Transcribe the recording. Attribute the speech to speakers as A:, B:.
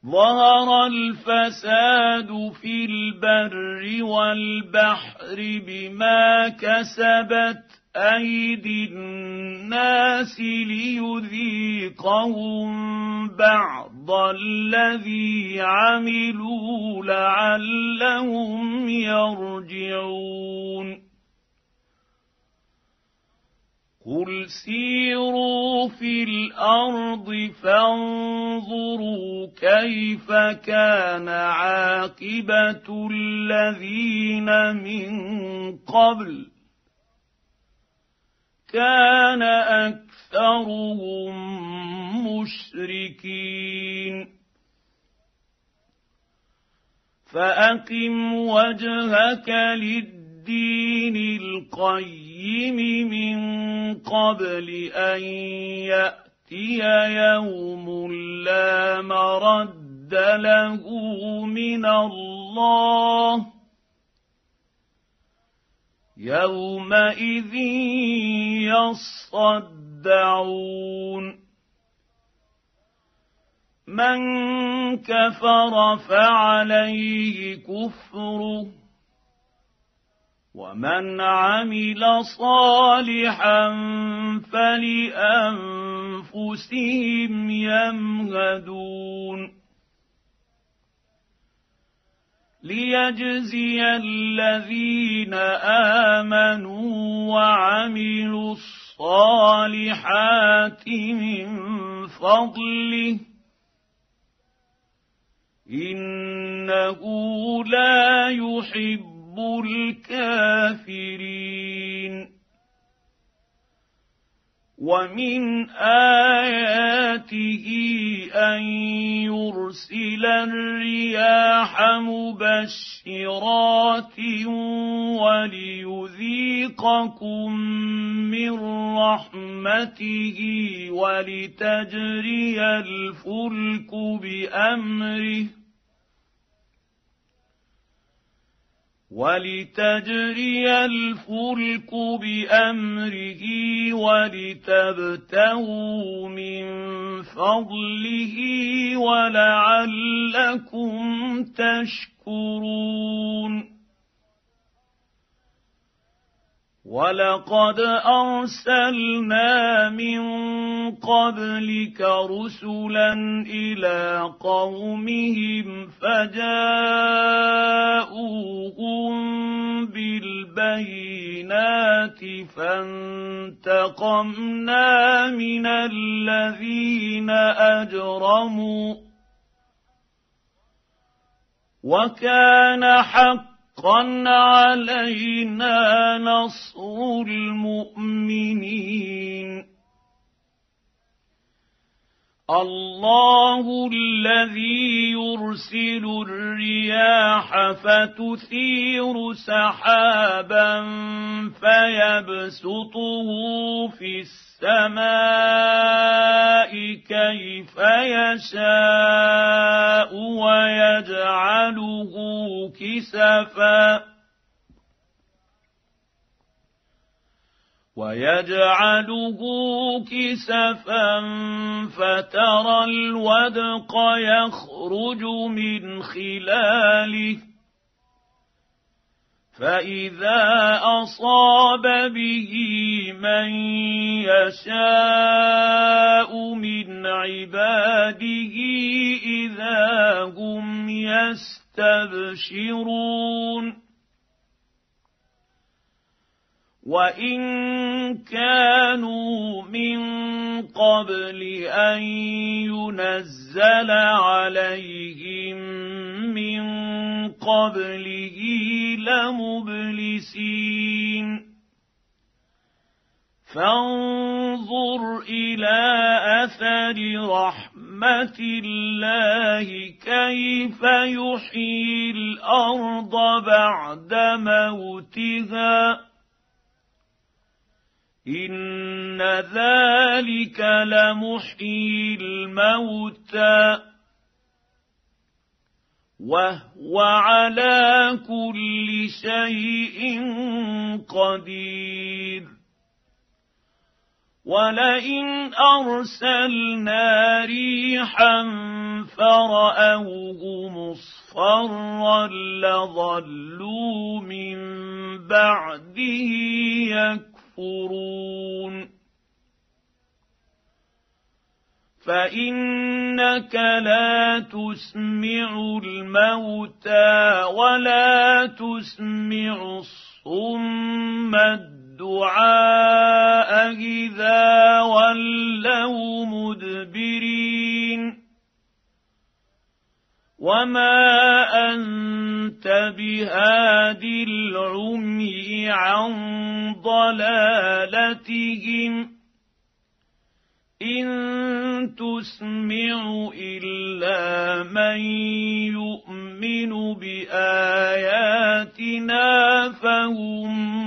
A: ظهر الفساد في البر والبحر بما كسبت أيدي الناس ليذيقهم بعض الذي عملوا لعلهم يرجعون قل سيروا في الأرض فانظروا كيف كان عاقبة الذين من قبل كان أكثرهم مشركين فأقم وجهك للدين القيم من قبل أن يأتي يوم لا مرد له من الله يومئذ يصدعون من كفر فعليه كفره ومن عمل صالحا فلأنفسهم يمهدون ليجزي الذين آمنوا وعملوا الصالحات من فضله إنه لا يحب الكافرين ومن آياته أن يرسل الرياح مبشرات وليذيقكم من رحمته ولتجري الفلك بأمره ولتبتغوا من فضله ولعلكم تشكرون ولقد أرسلنا من قبلك رسلا إلى قومهم فجاءوهم بالبينات فانتقمنا من الذين أجرموا وكان حقا علينا نصر المؤمنين الله الذي يرسل الرياح فتثير سحابا فيبسطه في السماء كيف يشاء ويجعله كسفا فترى الودق يخرج من خلاله فإذا أصاب به من يشاء من عباده إذا هم يستبشرون وإن كانوا من قبل أن ينزل عليهم من قبله لمبلسين فانظر إلى أثر رحمة الله كيف يحيي الأرض بعد موتها إن ذلك لمحيي الموتى وهو على كل شيء قدير ولئن أرسلنا ريحا فرأوه مصفرا لظلوا من بعده يكفرون فإنك لا تسمع الموتى ولا تسمع الصم الدعاء إذا ولوا مدبرين وما أنت بهاد العمي عن ضلالتهم إن تسمع إلا من يؤمن بآياتنا فهم